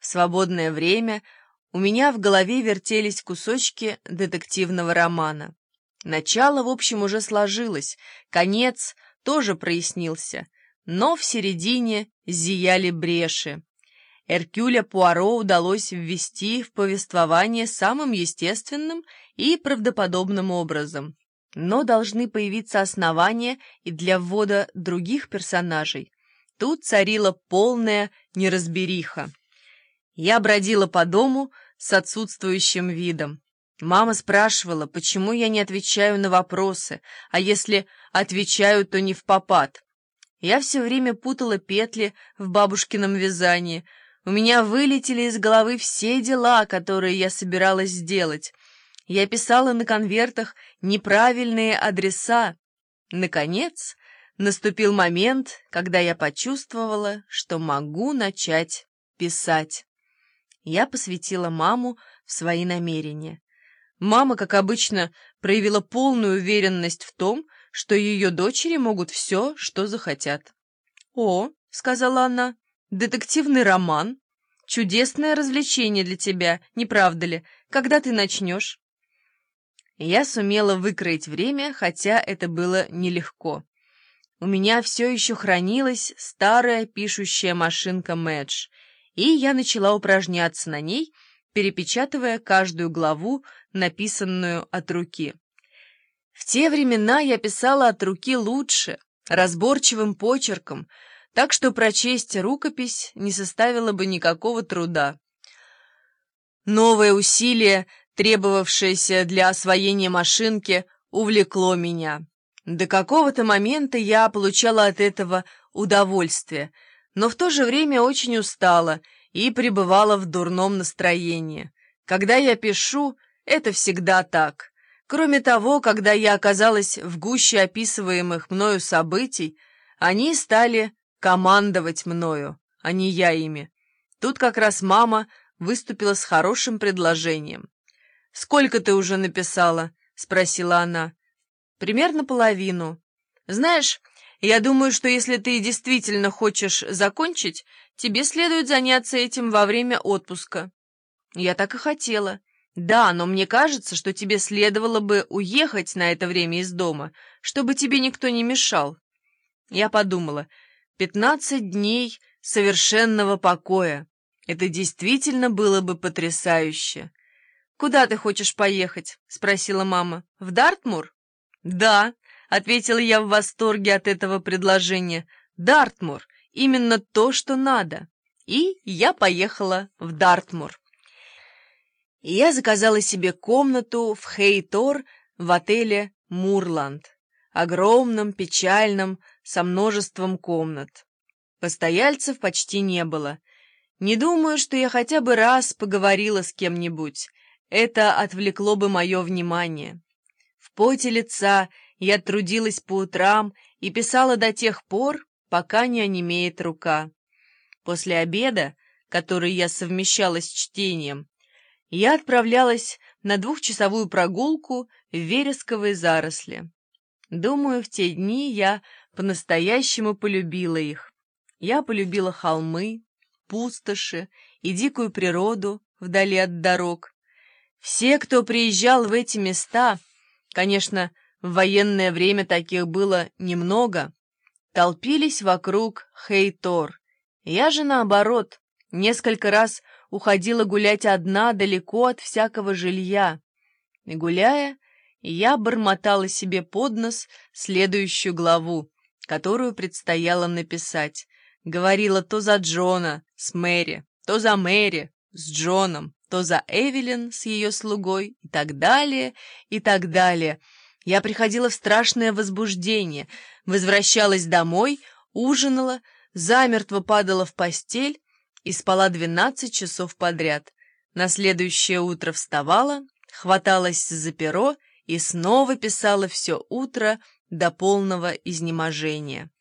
свободное время у меня в голове вертелись кусочки детективного романа. Начало, в общем, уже сложилось, конец тоже прояснился, но в середине зияли бреши. Эркюля Пуаро удалось ввести в повествование самым естественным и правдоподобным образом. Но должны появиться основания и для ввода других персонажей. Тут царила полная неразбериха. Я бродила по дому с отсутствующим видом. Мама спрашивала, почему я не отвечаю на вопросы, а если отвечаю, то не впопад. Я все время путала петли в бабушкином вязании. У меня вылетели из головы все дела, которые я собиралась сделать. Я писала на конвертах неправильные адреса. Наконец, наступил момент, когда я почувствовала, что могу начать писать. Я посвятила маму в свои намерения. Мама, как обычно, проявила полную уверенность в том, что ее дочери могут все, что захотят. «О», — сказала она, — «детективный роман. Чудесное развлечение для тебя, не правда ли? Когда ты начнешь?» Я сумела выкроить время, хотя это было нелегко. У меня все еще хранилась старая пишущая машинка Мэдж, и я начала упражняться на ней, перепечатывая каждую главу, написанную от руки. В те времена я писала от руки лучше, разборчивым почерком, так что прочесть рукопись не составило бы никакого труда. Новое усилие, требовавшееся для освоения машинки, увлекло меня. До какого-то момента я получала от этого удовольствие, но в то же время очень устала и пребывала в дурном настроении. Когда я пишу, это всегда так. Кроме того, когда я оказалась в гуще описываемых мною событий, они стали командовать мною, а не я ими. Тут как раз мама выступила с хорошим предложением. «Сколько ты уже написала?» — спросила она. «Примерно половину. Знаешь, я думаю, что если ты действительно хочешь закончить, тебе следует заняться этим во время отпуска». «Я так и хотела». «Да, но мне кажется, что тебе следовало бы уехать на это время из дома, чтобы тебе никто не мешал». Я подумала, 15 дней совершенного покоя. Это действительно было бы потрясающе. «Куда ты хочешь поехать?» — спросила мама. «В Дартмур?» «Да», — ответила я в восторге от этого предложения. «Дартмур — именно то, что надо». И я поехала в Дартмур. Я заказала себе комнату в Хейтор в отеле «Мурланд», огромном, печальном, со множеством комнат. Постояльцев почти не было. Не думаю, что я хотя бы раз поговорила с кем-нибудь. Это отвлекло бы мое внимание. В поте лица я трудилась по утрам и писала до тех пор, пока не онемеет рука. После обеда, который я совмещала с чтением, я отправлялась на 2-часовую прогулку в вересковые заросли. Думаю, в те дни я по-настоящему полюбила их. Я полюбила холмы, пустоши и дикую природу вдали от дорог. Все, кто приезжал в эти места, конечно, в военное время таких было немного, толпились вокруг Хейтор. Я же, наоборот, несколько раз уходила гулять одна далеко от всякого жилья. И гуляя, я бормотала себе под нос следующую главу, которую предстояло написать. Говорила то за Джона с Мэри, то за Мэри с Джоном, то за Эвелин с ее слугой и так далее, и так далее. Я приходила в страшное возбуждение, возвращалась домой, ужинала, замертво падала в постель и спала 12 часов подряд. На следующее утро вставала, хваталась за перо и снова писала все утро до полного изнеможения.